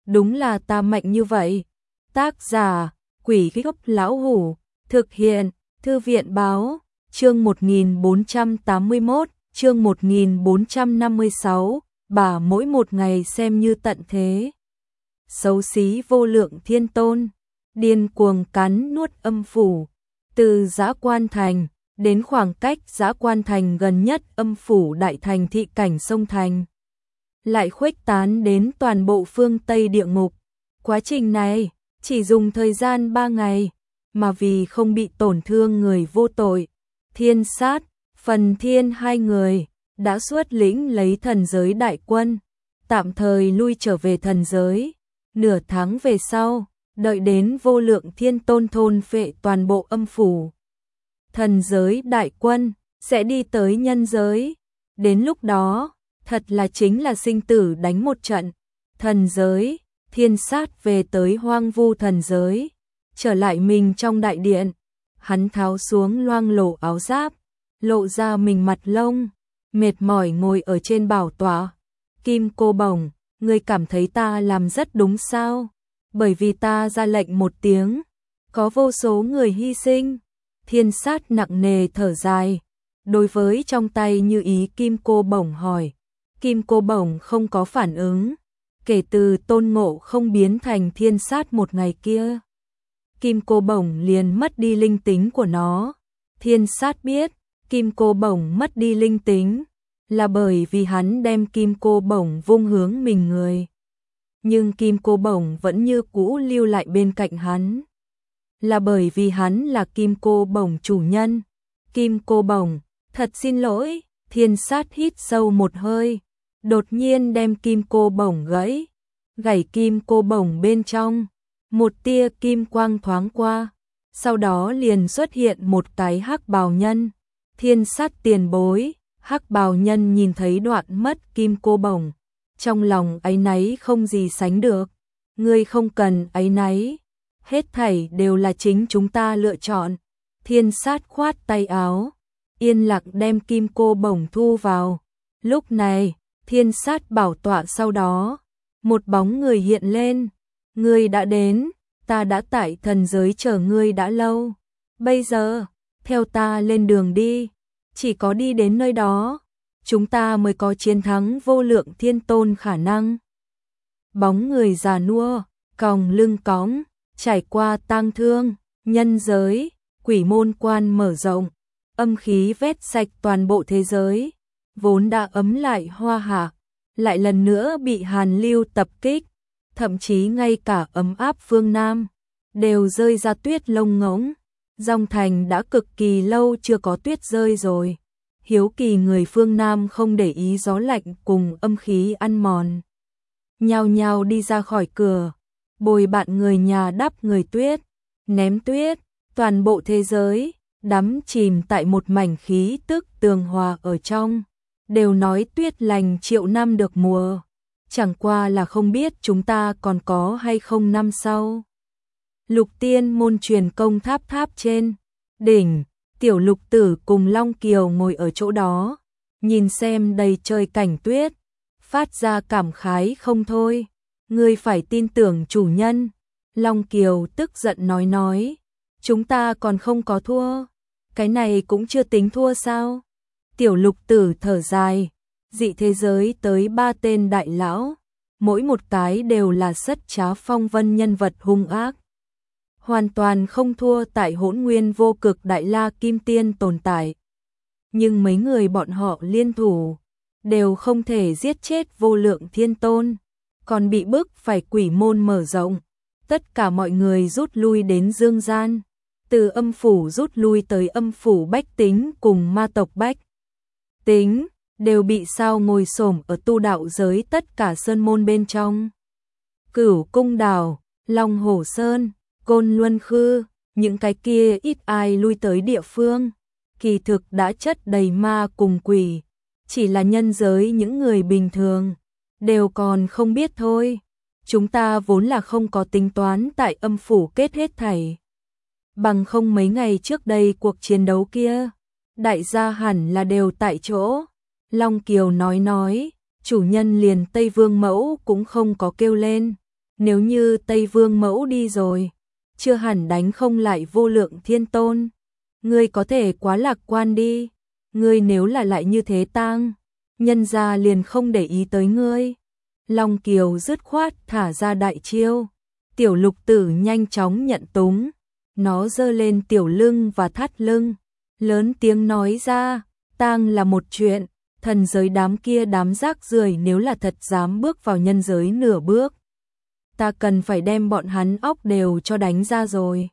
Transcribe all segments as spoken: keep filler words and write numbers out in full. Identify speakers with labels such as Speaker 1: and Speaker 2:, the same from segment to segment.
Speaker 1: đúng là ta mạnh như vậy. Tác giả, Quỷ Gốc Lão Hủ, thực hiện, Thư viện báo, chương một nghìn bốn trăm tám mươi mốt, chương một nghìn bốn trăm năm mươi sáu, bà mỗi một ngày xem như tận thế. Xấu xí vô lượng thiên tôn, điên cuồng cắn nuốt âm phủ, từ Dã Quan Thành đến khoảng cách Dã Quan Thành gần nhất âm phủ đại thành thị cảnh sông Thành, lại khuếch tán đến toàn bộ phương Tây địa ngục. Quá trình này chỉ dùng thời gian ba ngày, mà vì không bị tổn thương người vô tội, Thiên Sát, Phần Thiên hai người đã xuất lĩnh lấy thần giới đại quân, tạm thời lui trở về thần giới. Nửa tháng về sau, đợi đến vô lượng thiên tôn thôn phệ toàn bộ âm phủ, thần giới đại quân sẽ đi tới nhân giới. Đến lúc đó, thật là chính là sinh tử đánh một trận. Thần giới, Thiên Sát về tới hoang vu thần giới, trở lại mình trong đại điện. Hắn tháo xuống loang lổ áo giáp, lộ ra mình mặt lông, mệt mỏi ngồi ở trên bảo tọa. Kim Cô Bổng, ngươi cảm thấy ta làm rất đúng sao? Bởi vì ta ra lệnh một tiếng, có vô số người hy sinh. Thiên Sát nặng nề thở dài, đối với trong tay như ý Kim Cô Bổng hỏi. Kim Cô Bổng không có phản ứng. Kể từ Tôn Ngộ không biến thành Thiên Sát một ngày kia, Kim Cô Bổng liền mất đi linh tính của nó. Thiên Sát biết Kim Cô Bổng mất đi linh tính là bởi vì hắn đem Kim Cô Bổng vung hướng mình người. Nhưng Kim Cô Bổng vẫn như cũ lưu lại bên cạnh hắn, là bởi vì hắn là Kim Cô Bổng chủ nhân. Kim Cô Bổng, thật xin lỗi. Thiên Sát hít sâu một hơi, đột nhiên đem Kim Cô Bổng gãy. Gãy Kim Cô Bổng bên trong, một tia kim quang thoáng qua, sau đó liền xuất hiện một cái hắc bào nhân. Thiên Sát tiền bối. Hắc bào nhân nhìn thấy đoạn mất Kim Cô Bổng, trong lòng áy náy không gì sánh được. Ngươi không cần áy náy, hết thảy đều là chính chúng ta lựa chọn. Thiên Sát khoát tay áo, yên lặng đem Kim Cô Bổng thu vào. Lúc này, Thiên Sát bảo tọa sau đó, một bóng người hiện lên. Ngươi đã đến, ta đã tại thần giới chờ ngươi đã lâu. Bây giờ, theo ta lên đường đi. Chỉ có đi đến nơi đó, chúng ta mới có chiến thắng vô lượng thiên tôn khả năng. Bóng người già nua, còng lưng cõng, trải qua tang thương, nhân giới, quỷ môn quan mở rộng, âm khí vét sạch toàn bộ thế giới, vốn đã ấm lại hoa hạ, lại lần nữa bị hàn lưu tập kích, thậm chí ngay cả ấm áp phương Nam đều rơi ra tuyết lông ngỗng. Dòng thành đã cực kỳ lâu chưa có tuyết rơi rồi. Hiếu kỳ người phương Nam không để ý gió lạnh cùng âm khí ăn mòn, nhao nhao đi ra khỏi cửa, bồi bạn người nhà đắp người tuyết, ném tuyết. Toàn bộ thế giới đắm chìm tại một mảnh khí tức tường hòa ở trong. Đều nói tuyết lành triệu năm được mùa, chẳng qua là không biết chúng ta còn có hay không năm sau. Lục Tiên môn truyền công tháp tháp trên đỉnh, Tiểu Lục Tử cùng Long Kiều ngồi ở chỗ đó, nhìn xem đầy trời cảnh tuyết, phát ra cảm khái không thôi. Ngươi phải tin tưởng chủ nhân. Long Kiều tức giận nói nói, chúng ta còn không có thua, cái này cũng chưa tính thua sao? Tiểu Lục Tử thở dài, dị thế giới tới ba tên đại lão, mỗi một cái đều là sất trá phong vân nhân vật hung ác, hoàn toàn không thua tại Hỗn Nguyên Vô Cực Đại La Kim Tiên tồn tại. Nhưng mấy người bọn họ liên thủ, đều không thể giết chết vô lượng thiên tôn, còn bị bức phải quỷ môn mở rộng. Tất cả mọi người rút lui đến dương gian, từ âm phủ rút lui tới âm phủ Bách Tính cùng ma tộc Bách Tính, đều bị sao ngồi xổm ở tu đạo giới tất cả sơn môn bên trong. Cửu Cung Đảo, Long Hổ Sơn, Côn Luân Khư, những cái kia ít ai lui tới địa phương, kỳ thực đã chất đầy ma cùng quỷ, chỉ là nhân giới những người bình thường đều còn không biết thôi. Chúng ta vốn là không có tính toán tại âm phủ kết hết thảy, bằng không mấy ngày trước đây cuộc chiến đấu kia, đại gia hẳn là đều tại chỗ. Long Kiều nói nói, chủ nhân liền Tây Vương Mẫu cũng không có kêu lên. Nếu như Tây Vương mẫu đi rồi, chưa hẳn đánh không lại Vô Lượng Thiên Tôn. Ngươi có thể quá lạc quan đi, ngươi nếu là lại như thế tang, nhân gia liền không để ý tới ngươi. Long Kiều dứt khoát thả ra đại chiêu, tiểu lục tử nhanh chóng nhận túng, nó giơ lên tiểu lưng và thắt lưng, lớn tiếng nói ra, tang là một chuyện, thần giới đám kia đám rác rưởi nếu là thật dám bước vào nhân giới nửa bước, ta cần phải đem bọn hắn óc đều cho đánh ra rồi.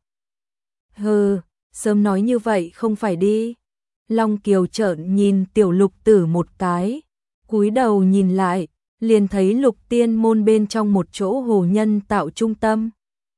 Speaker 1: Hừ, sớm nói như vậy không phải đi. Long Kiều trợn nhìn tiểu lục tử một cái, cúi đầu nhìn lại, liền thấy Lục Tiên môn bên trong một chỗ hồ nhân tạo trung tâm.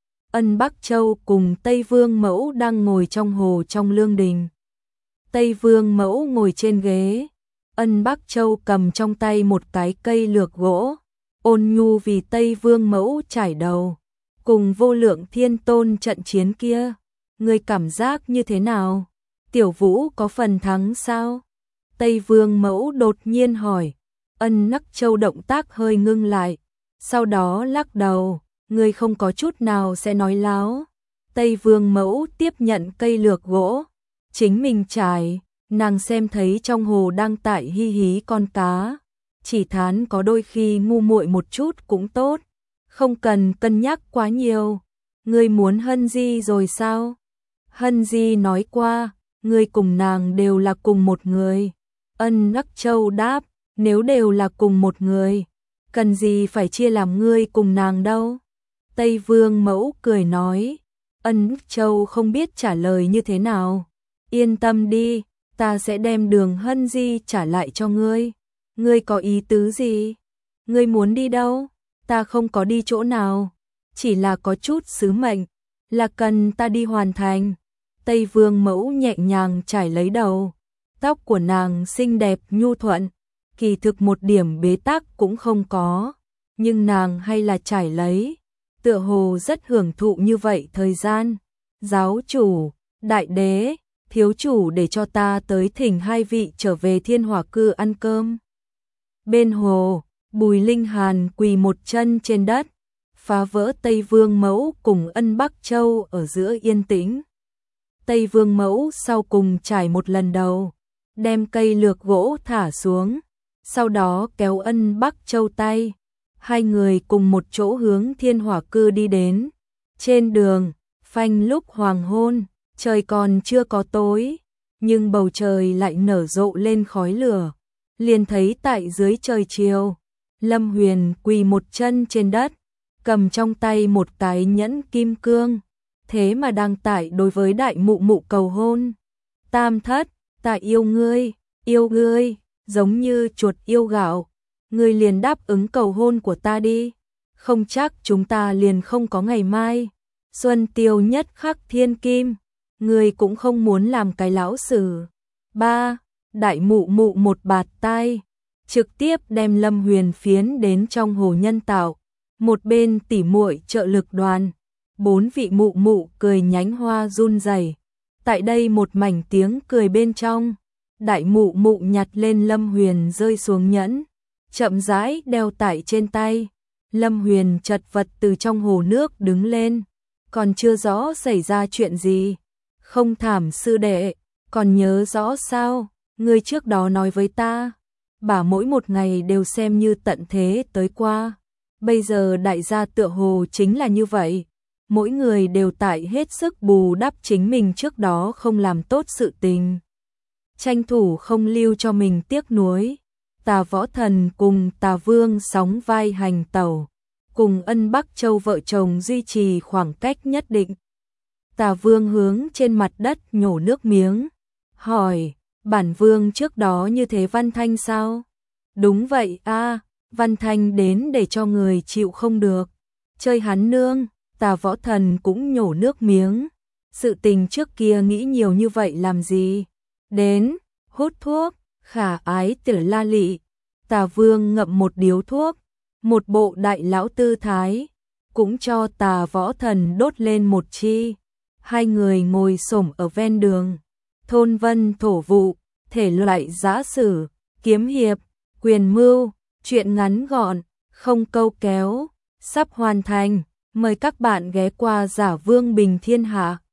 Speaker 1: Ân Bắc Châu cùng Tây Vương mẫu đang ngồi trong hồ trong lương đình. Tây Vương mẫu ngồi trên ghế, Ân Bắc Châu cầm trong tay một cái cây lược gỗ, ôn nhu vì Tây Vương mẫu trải đầu. Cùng Vô Lượng Thiên Tôn trận chiến kia, ngươi cảm giác như thế nào? Tiểu Vũ có phần thắng sao? Tây Vương mẫu đột nhiên hỏi. Ân Bắc Châu động tác hơi ngưng lại, sau đó lắc đầu, ngươi không có chút nào sẽ nói láo. Tây Vương mẫu tiếp nhận cây lược gỗ, chính mình trải, nàng xem thấy trong hồ đang tại hi hí con cá, chỉ thán có đôi khi ngu muội một chút cũng tốt, không cần cân nhắc quá nhiều. Ngươi muốn Hân Di rồi sao? Hân Di nói qua, ngươi cùng nàng đều là cùng một người. Ân Bắc Châu đáp, nếu đều là cùng một người, cần gì phải chia làm ngươi cùng nàng đâu. Tây Vương mẫu cười nói, Ân Bắc Châu không biết trả lời như thế nào. Yên tâm đi, ta sẽ đem Đường Hân Di trả lại cho ngươi. Ngươi có ý tứ gì? Ngươi muốn đi đâu? Ta không có đi chỗ nào, chỉ là có chút sứ mệnh, là cần ta đi hoàn thành. Tây Vương mẫu nhẹ nhàng trải lấy đầu, tóc của nàng xinh đẹp nhu thuận, kỳ thực một điểm bế tắc cũng không có, nhưng nàng hay là trải lấy, tựa hồ rất hưởng thụ như vậy thời gian. Giáo chủ, đại đế, thiếu chủ để cho ta tới thỉnh hai vị trở về Thiên Hỏa Cư ăn cơm. Bên hồ, Bùi Linh Hàn quỳ một chân trên đất, phá vỡ Tây Vương mẫu cùng Ân Bắc Châu ở giữa yên tĩnh. Tây Vương mẫu sau cùng trải một lần đầu, đem cây lược gỗ thả xuống, sau đó kéo Ân Bắc Châu tay, hai người cùng một chỗ hướng Thiên Hỏa Cư đi đến. Trên đường, phanh lúc hoàng hôn, trời còn chưa có tối, nhưng bầu trời lại nở rộ lên khói lửa, liền thấy tại dưới trời chiều, Lâm Huyền quỳ một chân trên đất, cầm trong tay một cái nhẫn kim cương, thế mà đang tại đối với đại mụ mụ cầu hôn. Tam thất, ta yêu ngươi, yêu ngươi, giống như chuột yêu gạo, ngươi liền đáp ứng cầu hôn của ta đi, không chắc chúng ta liền không có ngày mai. Xuân tiêu nhất khắc thiên kim, ngươi cũng không muốn làm cái lão sử. Ba, đại mụ mụ một bạt tai, trực tiếp đem Lâm Huyền phiến đến trong hồ nhân tạo. Một bên tỉ muội trợ lực đoàn, bốn vị mụ mụ cười nhánh hoa run rẩy. Tại đây một mảnh tiếng cười bên trong, đại mụ mụ nhặt lên Lâm Huyền rơi xuống nhẫn, chậm rãi đeo tại trên tay. Lâm Huyền chật vật từ trong hồ nước đứng lên, còn chưa rõ xảy ra chuyện gì. Không thảm sư đệ, còn nhớ rõ sao, ngươi trước đó nói với ta, bà mỗi một ngày đều xem như tận thế tới qua. Bây giờ đại gia tựa hồ chính là như vậy, mỗi người đều tại hết sức bù đắp chính mình trước đó không làm tốt sự tình, tranh thủ không lưu cho mình tiếc nuối. Tà Võ Thần cùng Tà Vương sóng vai hành tẩu, cùng Ân Bắc Châu vợ chồng duy trì khoảng cách nhất định. Tà Vương hướng trên mặt đất nhổ nước miếng, hỏi, bản Vương trước đó như thế Văn Thanh sao? Đúng vậy a, Văn Thanh đến để cho người chịu không được, chơi hắn nương. Tà Võ Thần cũng nhổ nước miếng, sự tình trước kia nghĩ nhiều như vậy làm gì? Đến, hút thuốc. Khả ái tiểu la lị. Tà Vương ngậm một điếu thuốc, một bộ đại lão tư thái, cũng cho Tà Võ Thần đốt lên một chi. Hai người ngồi xổm ở ven đường, thôn vân thổ vụ, thể loại giã sử, kiếm hiệp, quyền mưu, chuyện ngắn gọn, không câu kéo. sắp hoàn thành. Mời các bạn ghé qua Giả Vương Bình Thiên Hạ.